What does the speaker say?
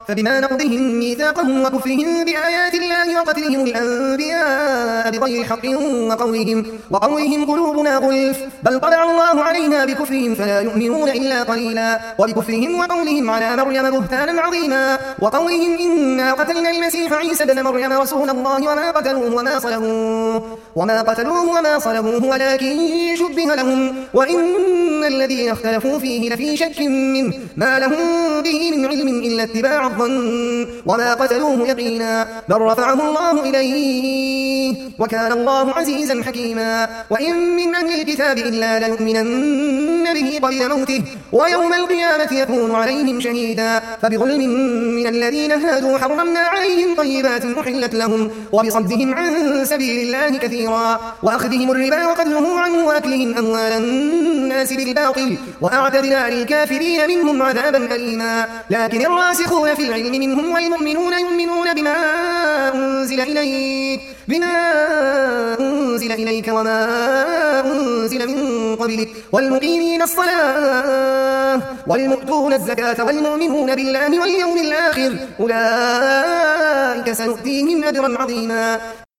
فبما نقضهم ميثاقهم وكفرهم بآيات الله وقتلهم الأنبياء بغير حق وقولهم قلوبنا غلف بل طبع الله عليها بكفرهم فلا يؤمنون إلا قليلا وبكفرهم وقولهم على مريم بهتانا عظيما وقولهم إنا قتلنا المسيح عيسى ابن مريم رسول الله وما قتلوه وما صلبوه ولكن شبه لهم وإن الذين اختلفوا فيه لفي شك منه ما لهم به من علم إلا اتباع الظن وما قتلوه يقينا بل رفعه الله إليه وكان الله عزيزا حكيما وإن من أهل الكتاب إلا ليؤمنن به قبل موته ويوم القيامة يكون عليهم شهيدا فبظلم من الذين هادوا حرمنا عليهم طيبات أحلت لهم وبصدهم عن سبيل الله كثيرا وأخذهم الربا وقتلهم عنه وأكلهم أموال الناس بالباطل وأعتدنا للكافرين منهم عذابا أليما لكن الراسخون في العلم منهم والمؤمنون يؤمنون بما أنزل إليك وما أنزل من قبلك والمقيمين الصلاة والمؤتون الزكاة والمؤمنون بالله واليوم الآخر أولئك سنؤتيهم أجرا عظيما